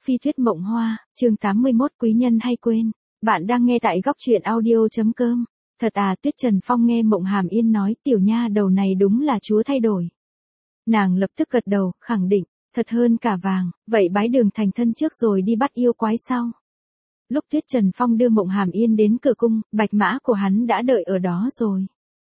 Phi thuyết mộng hoa, chương 81 quý nhân hay quên. Bạn đang nghe tại góc truyện audio.com. Thật à, Tuyết Trần Phong nghe Mộng Hàm Yên nói, tiểu nha đầu này đúng là chúa thay đổi. Nàng lập tức gật đầu, khẳng định, thật hơn cả vàng, vậy bái đường thành thân trước rồi đi bắt yêu quái sau. Lúc Tuyết Trần Phong đưa Mộng Hàm Yên đến cửa cung, bạch mã của hắn đã đợi ở đó rồi.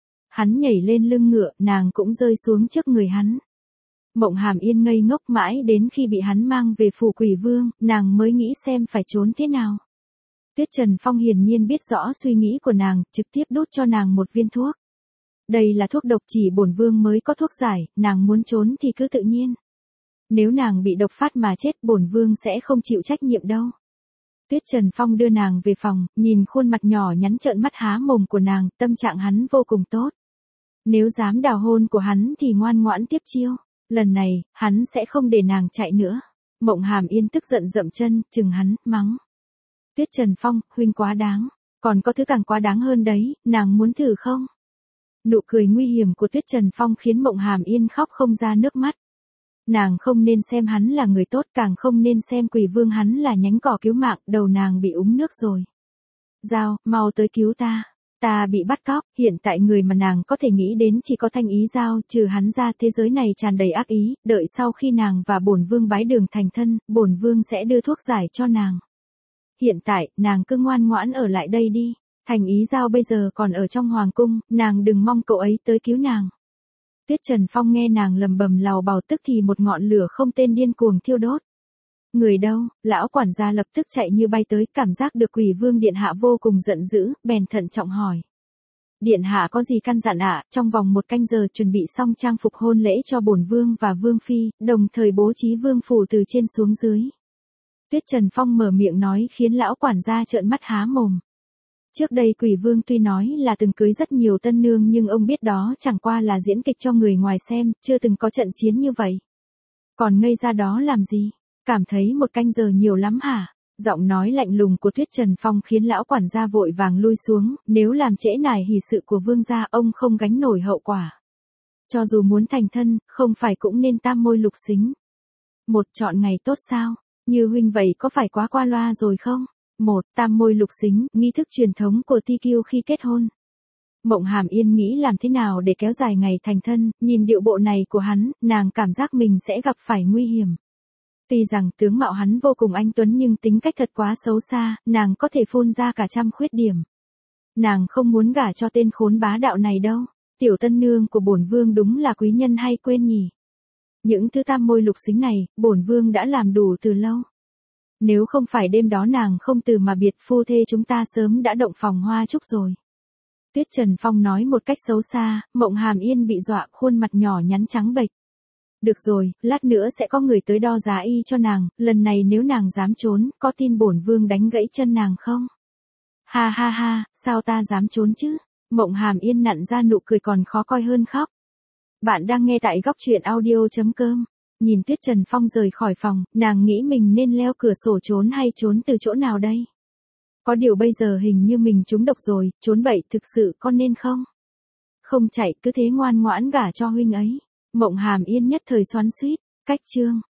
Hắn nhảy lên lưng ngựa, nàng cũng rơi xuống trước người hắn. Mộng Hàm Yên ngây ngốc mãi đến khi bị hắn mang về phủ Quỷ Vương, nàng mới nghĩ xem phải trốn thế nào. Tuyết Trần Phong hiển nhiên biết rõ suy nghĩ của nàng, trực tiếp đút cho nàng một viên thuốc. Đây là thuốc độc, chỉ bổn vương mới có thuốc giải, nàng muốn trốn thì cứ tự nhiên. Nếu nàng bị độc phát mà chết, bổn vương sẽ không chịu trách nhiệm đâu. Tuyết Trần Phong đưa nàng về phòng, nhìn khuôn mặt nhỏ nhắn trợn mắt há mồm của nàng, tâm trạng hắn vô cùng tốt. Nếu dám đào hôn của hắn thì ngoan ngoãn tiếp chiêu. Lần này, hắn sẽ không để nàng chạy nữa. Mộng Hàm Yên tức giận dậm chân, chừng hắn, mắng. Tuyết Trần Phong, huynh quá đáng. Còn có thứ càng quá đáng hơn đấy, nàng muốn thử không? Nụ cười nguy hiểm của Tuyết Trần Phong khiến Mộng Hàm Yên khóc không ra nước mắt. Nàng không nên xem hắn là người tốt, càng không nên xem Quỷ Vương hắn là nhánh cỏ cứu mạng, đầu nàng bị úng nước rồi. Giao, mau tới cứu ta. Ta bị bắt cóc, hiện tại người mà nàng có thể nghĩ đến chỉ có Thanh Ý Giao, trừ hắn ra thế giới này tràn đầy ác ý, đợi sau khi nàng và bổn vương bái đường thành thân, bổn vương sẽ đưa thuốc giải cho nàng. Hiện tại, nàng cứ ngoan ngoãn ở lại đây đi, Thanh Ý Giao bây giờ còn ở trong hoàng cung, nàng đừng mong cậu ấy tới cứu nàng. Tuyết Trần Phong nghe nàng lầm bầm lào bào tức thì một ngọn lửa không tên điên cuồng thiêu đốt. Người đâu? Lão quản gia lập tức chạy như bay tới, cảm giác được Quỷ Vương điện hạ vô cùng giận dữ, bèn thận trọng hỏi. Điện hạ có gì căn dặn ạ? Trong vòng 1 canh giờ chuẩn bị xong trang phục hôn lễ cho bổn vương và vương phi, đồng thời bố trí vương phủ từ trên xuống dưới. Tuyết Trần Phong mở miệng nói khiến lão quản gia trợn mắt há mồm. Trước đây Quỷ Vương tuy nói là từng cưới rất nhiều tân nương nhưng ông biết đó chẳng qua là diễn kịch cho người ngoài xem, chưa từng có trận chiến như vậy. Còn ngây ra đó làm gì? Cảm thấy 1 canh giờ nhiều lắm hả? Giọng nói lạnh lùng của Tuyết Trần Phong khiến lão quản gia vội vàng lui xuống, nếu làm trễ nải hỷ sự của vương gia ông không gánh nổi hậu quả. Cho dù muốn thành thân, không phải cũng nên tam môi lục xính. Chọn ngày tốt sao? Như huynh vậy có phải quá qua loa rồi không? Tam môi lục xính, nghi thức truyền thống của TQ khi kết hôn. Mộng Hàm Yên nghĩ làm thế nào để kéo dài ngày thành thân, nhìn điệu bộ này của hắn, nàng cảm giác mình sẽ gặp phải nguy hiểm. Tuy rằng tướng mạo hắn vô cùng anh tuấn nhưng tính cách thật quá xấu xa, nàng có thể phun ra cả trăm khuyết điểm. Nàng không muốn gả cho tên khốn bá đạo này đâu. Tiểu tân nương của bổn vương đúng là quý nhân hay quên nhỉ. Những thứ tam môi lục xính này, bổn vương đã làm đủ từ lâu. Nếu không phải đêm đó nàng không từ mà biệt, phu thê chúng ta sớm đã động phòng hoa chúc rồi. Tuyết Trần Phong nói một cách xấu xa, Mộng Hàm Yên bị dọa, khuôn mặt nhỏ nhắn trắng bệch. Được rồi, lát nữa sẽ có người tới đo giá y cho nàng, lần này nếu nàng dám trốn, có tin bổn vương đánh gãy chân nàng không? Ha ha ha, sao ta dám trốn chứ? Mộng Hàm Yên nặn ra nụ cười còn khó coi hơn khóc. Bạn đang nghe tại góc truyện audio.com. Nhìn Tuyết Trần Phong rời khỏi phòng, nàng nghĩ mình nên leo cửa sổ trốn hay trốn từ chỗ nào đây? Có điều bây giờ hình như mình trúng độc rồi, trốn bậy thực sự con nên không? Không chạy, cứ thế ngoan ngoãn gả cho huynh ấy. Mộng Hàm Yên nhất thời xoắn xuýt, cách chương.